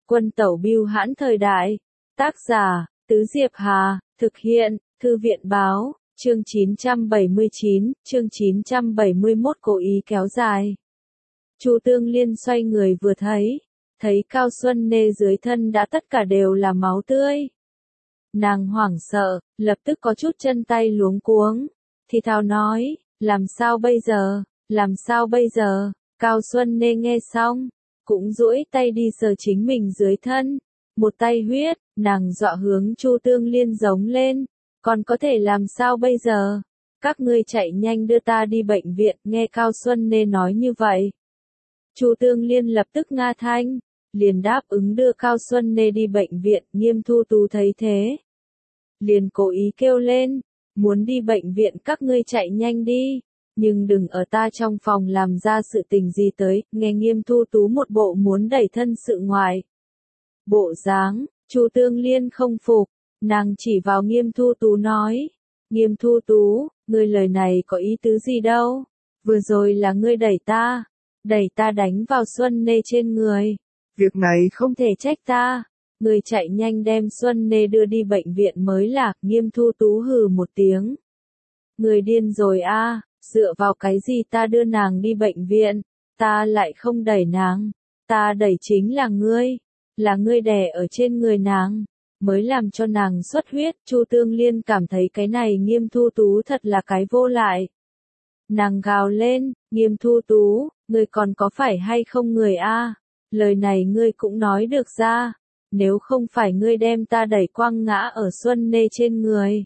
Quân tẩu bưu hãn thời đại. Tác giả, Tứ Diệp Hà, thực hiện, Thư viện báo, chương 979, chương 971 cố ý kéo dài. Chu Tương Liên xoay người vừa thấy Cao Xuân Nê dưới thân đã tất cả đều là máu tươi. Nàng hoảng sợ, lập tức có chút chân tay luống cuống, thì thào nói, làm sao bây giờ, Cao Xuân Nê nghe xong, cũng duỗi tay đi sờ chính mình dưới thân, một tay huyết, nàng dọa hướng Chu Tương Liên giống lên, còn có thể làm sao bây giờ, các ngươi chạy nhanh đưa ta đi bệnh viện, nghe Cao Xuân Nê nói như vậy. Chu Tương Liên lập tức nga thanh, liền đáp ứng đưa Cao Xuân Nê đi bệnh viện, Nghiêm Thu Tú thấy thế. Liền cố ý kêu lên, muốn đi bệnh viện các ngươi chạy nhanh đi, nhưng đừng ở ta trong phòng làm ra sự tình gì tới, nghe Nghiêm Thu Tú một bộ muốn đẩy thân sự ngoài. Bộ dáng, Chu Tương Liên không phục, nàng chỉ vào Nghiêm Thu Tú nói, Nghiêm Thu Tú, ngươi lời này có ý tứ gì đâu, vừa rồi là ngươi đẩy ta đánh vào Xuân Nê trên người. Việc này không thể trách ta, ngươi chạy nhanh đem Xuân Nê đưa đi bệnh viện mới là, Nghiêm Thu Tú hừ một tiếng. Ngươi điên rồi a, dựa vào cái gì ta đưa nàng đi bệnh viện, ta lại không đẩy nàng, ta đẩy chính là ngươi đè ở trên người nàng, mới làm cho nàng xuất huyết. Chu Tương Liên cảm thấy cái này Nghiêm Thu Tú thật là cái vô lại. Nàng gào lên, Nghiêm Thu Tú, ngươi còn có phải hay không người a? Lời này ngươi cũng nói được ra, nếu không phải ngươi đem ta đẩy quăng ngã ở Xuân Nê trên người,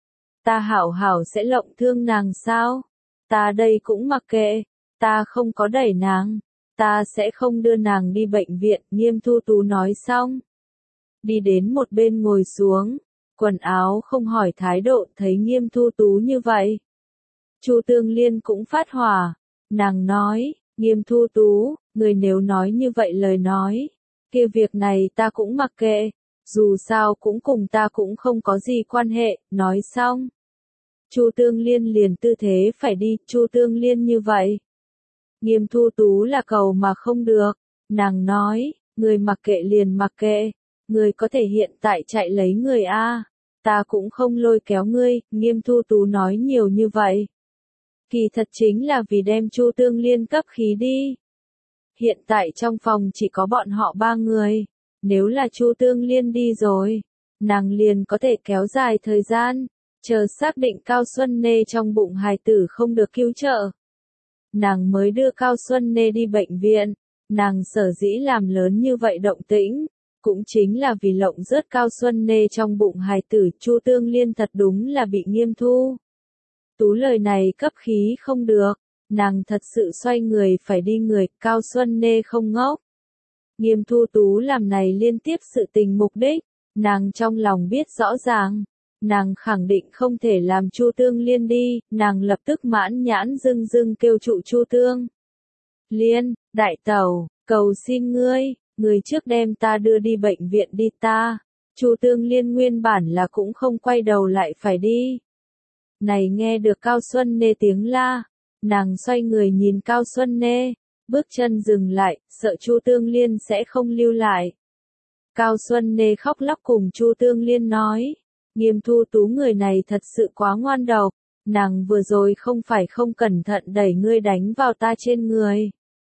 ta hảo hảo sẽ lộng thương nàng sao? Ta đây cũng mặc kệ, ta không có đẩy nàng, ta sẽ không đưa nàng đi bệnh viện. Nghiêm Thu Tú nói xong, đi đến một bên ngồi xuống, quần áo không hỏi thái độ. Thấy Nghiêm Thu Tú như vậy, Chu Tương Liên cũng phát hỏa, nàng nói, Nghiêm Thu Tú, người nếu nói như vậy lời nói, kia việc này ta cũng mặc kệ, dù sao cũng cùng ta cũng không có gì quan hệ. Nói xong, Chu Tương Liên liền tư thế phải đi. Chu Tương Liên như vậy, Nghiêm Thu Tú là cầu mà không được, nàng nói, người mặc kệ liền mặc kệ, người có thể hiện tại chạy lấy người a, ta cũng không lôi kéo ngươi. Nghiêm Thu Tú nói nhiều như vậy, kỳ thật chính là vì đem Chu Tương Liên cấp khí đi. Hiện tại trong phòng chỉ có bọn họ ba người, nếu là Chu Tương Liên đi rồi, nàng liền có thể kéo dài thời gian, chờ xác định Cao Xuân Nê trong bụng hài tử không được cứu trợ, nàng mới đưa Cao Xuân Nê đi bệnh viện. Nàng sở dĩ làm lớn như vậy động tĩnh, cũng chính là vì lộng rớt Cao Xuân Nê trong bụng hài tử. Chu Tương Liên thật đúng là bị Nghiêm Thu Tú lời này cấp khí không được, nàng thật sự xoay người phải đi người. Cao Xuân Nê không ngốc. Nghiêm Thu Tú làm này liên tiếp sự tình mục đích, nàng trong lòng biết rõ ràng, nàng khẳng định không thể làm Chu Tương Liên đi. Nàng lập tức mãn nhãn dưng dưng kêu trụ Chu Tương Liên, đại tẩu, cầu xin ngươi trước đem ta đưa đi bệnh viện đi ta. Chu Tương Liên nguyên bản là cũng không quay đầu lại phải đi. Này nghe được Cao Xuân Nê tiếng la, nàng xoay người nhìn Cao Xuân Nê, bước chân dừng lại, sợ Chu Tương Liên sẽ không lưu lại. Cao Xuân Nê khóc lóc cùng Chu Tương Liên nói, Nghiêm Thu Tú người này thật sự quá ngoan độc, nàng vừa rồi không phải không cẩn thận đẩy ngươi đánh vào ta trên người.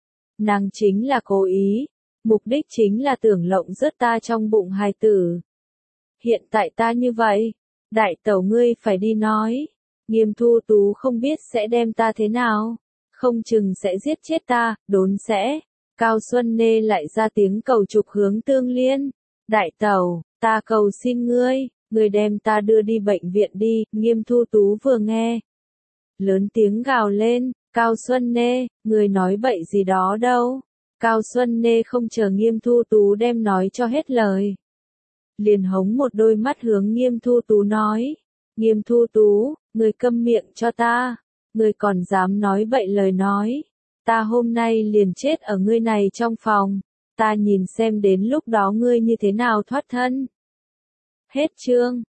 Nàng chính là cố ý, mục đích chính là tưởng lộng rớt ta trong bụng hài tử. Hiện tại ta như vậy, đại tẩu ngươi phải đi nói, Nghiêm Thu Tú không biết sẽ đem ta thế nào, không chừng sẽ giết chết ta, đốn sẽ. Cao Xuân Nê lại ra tiếng cầu trục hướng Tương Liên, đại tẩu, ta cầu xin ngươi đem ta đưa đi bệnh viện đi. Nghiêm Thu Tú vừa nghe, lớn tiếng gào lên, Cao Xuân Nê, ngươi nói bậy gì đó đâu. Cao Xuân Nê không chờ Nghiêm Thu Tú đem nói cho hết lời, liền hống một đôi mắt hướng Nghiêm Thu Tú nói, Nghiêm Thu Tú, ngươi câm miệng cho ta, ngươi còn dám nói bậy lời nói, ta hôm nay liền chết ở ngươi này trong phòng, ta nhìn xem đến lúc đó ngươi như thế nào thoát thân. Hết chương.